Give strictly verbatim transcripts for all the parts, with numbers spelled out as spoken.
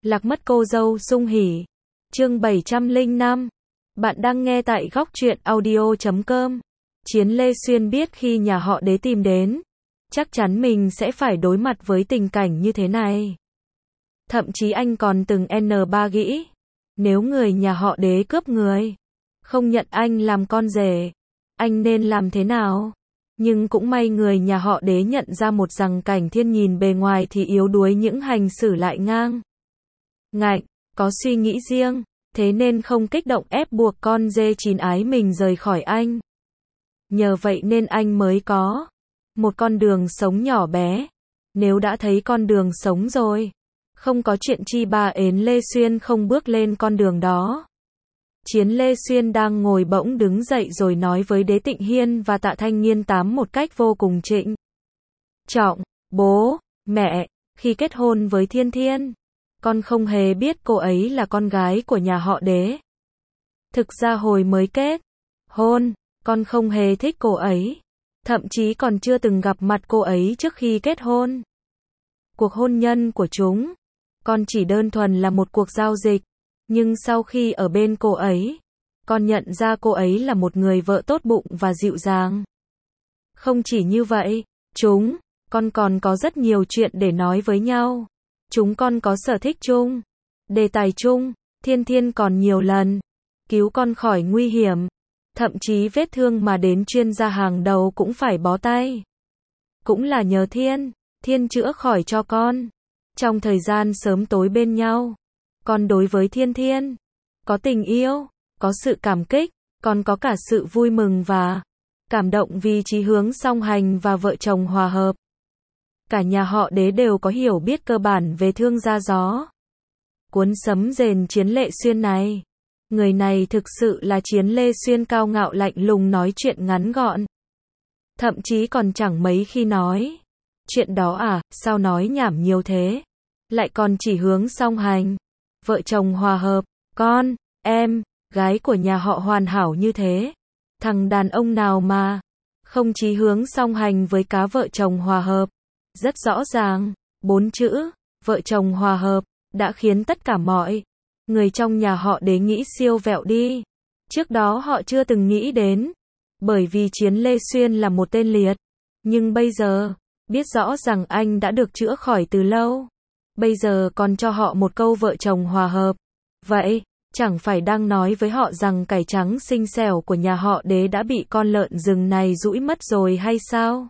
Lạc mất cô dâu sung hỉ. Chương bảy trăm lẻ năm. Bạn đang nghe tại góc truyện audio chấm com. Chiến Lê Xuyên biết khi nhà họ Đế tìm đến, chắc chắn mình sẽ phải đối mặt với tình cảnh như thế này. Thậm chí anh còn từng en ba nghĩ, nếu người nhà họ Đế cướp người, không nhận anh làm con rể, anh nên làm thế nào? Nhưng cũng may người nhà họ Đế nhận ra một rằng Cảnh Thiên nhìn bề ngoài thì yếu đuối những hành xử lại ngang ngạnh, có suy nghĩ riêng, thế nên không kích động ép buộc con dê chín ái mình rời khỏi anh. Nhờ vậy nên anh mới có một con đường sống nhỏ bé. Nếu đã thấy con đường sống rồi, không có chuyện chi bà ến Lê Xuyên không bước lên con đường đó. Chiến Lê Xuyên đang ngồi bỗng đứng dậy rồi nói với Đế Tịnh Hiên và Tạ Thanh Nghiên Tám một cách vô cùng trịnh trọng: bố, mẹ, khi kết hôn với Thiên Thiên, con không hề biết cô ấy là con gái của nhà họ Đế. Thực ra hồi mới kết hôn, con không hề thích cô ấy, thậm chí còn chưa từng gặp mặt cô ấy trước khi kết hôn. Cuộc hôn nhân của chúng, con chỉ đơn thuần là một cuộc giao dịch, nhưng sau khi ở bên cô ấy, con nhận ra cô ấy là một người vợ tốt bụng và dịu dàng. Không chỉ như vậy, chúng, con còn có rất nhiều chuyện để nói với nhau. Chúng con có sở thích chung, đề tài chung. Thiên Thiên còn nhiều lần cứu con khỏi nguy hiểm, thậm chí vết thương mà đến chuyên gia hàng đầu cũng phải bó tay. Cũng là nhờ Thiên, Thiên chữa khỏi cho con. Trong thời gian sớm tối bên nhau, con đối với Thiên Thiên có tình yêu, có sự cảm kích, còn có cả sự vui mừng và cảm động vì chí hướng song hành và vợ chồng hòa hợp. Cả nhà họ Đế đều có hiểu biết cơ bản về thương gia gió. Cuốn sấm rền Chiến Lê Xuyên này, người này thực sự là Chiến Lê Xuyên cao ngạo lạnh lùng, nói chuyện ngắn gọn, thậm chí còn chẳng mấy khi nói. Chuyện đó à, sao nói nhảm nhiều thế, lại còn chỉ hướng song hành, vợ chồng hòa hợp, con, em, gái của nhà họ hoàn hảo như thế. Thằng đàn ông nào mà không chí hướng song hành với cá vợ chồng hòa hợp. Rất rõ ràng, bốn chữ, vợ chồng hòa hợp, đã khiến tất cả mọi người trong nhà họ Đế nghĩ siêu vẹo đi. Trước đó họ chưa từng nghĩ đến, bởi vì Chiến Lê Xuyên là một tên liệt. Nhưng bây giờ, biết rõ rằng anh đã được chữa khỏi từ lâu. Bây giờ còn cho họ một câu vợ chồng hòa hợp. Vậy, chẳng phải đang nói với họ rằng cải trắng xinh xẻo của nhà họ Đế đã bị con lợn rừng này dũi mất rồi hay sao?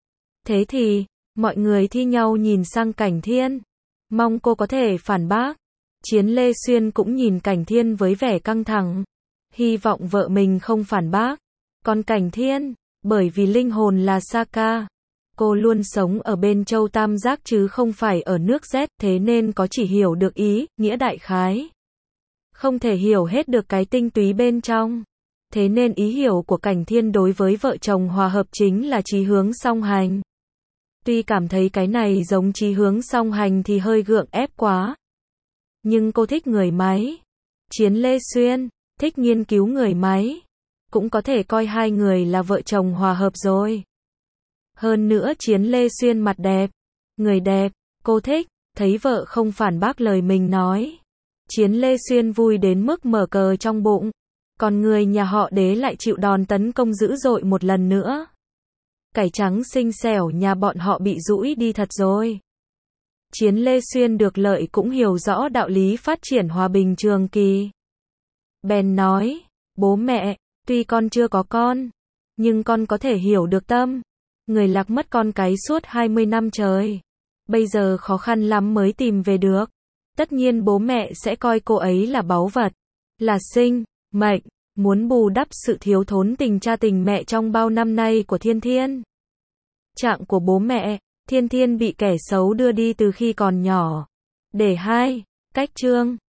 Thế thì, mọi người thi nhau nhìn sang Cảnh Thiên, mong cô có thể phản bác. Chiến Lê Xuyên cũng nhìn Cảnh Thiên với vẻ căng thẳng, hy vọng vợ mình không phản bác. Còn Cảnh Thiên, bởi vì linh hồn là Saka, cô luôn sống ở bên châu Tam Giác chứ không phải ở nước Z, thế nên có chỉ hiểu được ý, nghĩa đại khái. Không thể hiểu hết được cái tinh túy bên trong. Thế nên ý hiểu của Cảnh Thiên đối với vợ chồng hòa hợp chính là chí hướng song hành. Tuy cảm thấy cái này giống chí hướng song hành thì hơi gượng ép quá. Nhưng cô thích người máy. Chiến Lê Xuyên thích nghiên cứu người máy. Cũng có thể coi hai người là vợ chồng hòa hợp rồi. Hơn nữa Chiến Lê Xuyên mặt đẹp, người đẹp, cô thích, thấy vợ không phản bác lời mình nói. Chiến Lê Xuyên vui đến mức mở cờ trong bụng. Còn người nhà họ Đế lại chịu đòn tấn công dữ dội một lần nữa. Cải trắng xinh xẻo nhà bọn họ bị dũi đi thật rồi. Chiến Lê Xuyên được lợi cũng hiểu rõ đạo lý phát triển hòa bình trường kỳ. Bèn nói, bố mẹ, tuy con chưa có con, nhưng con có thể hiểu được tâm. Người lạc mất con cái suốt hai mươi năm trời. Bây giờ khó khăn lắm mới tìm về được. Tất nhiên bố mẹ sẽ coi cô ấy là báu vật, là sinh mệnh, muốn bù đắp sự thiếu thốn tình cha tình mẹ trong bao năm nay của Thiên Thiên. Trạng của bố mẹ, Thiên Thiên bị kẻ xấu đưa đi từ khi còn nhỏ. Để hai, cách chương,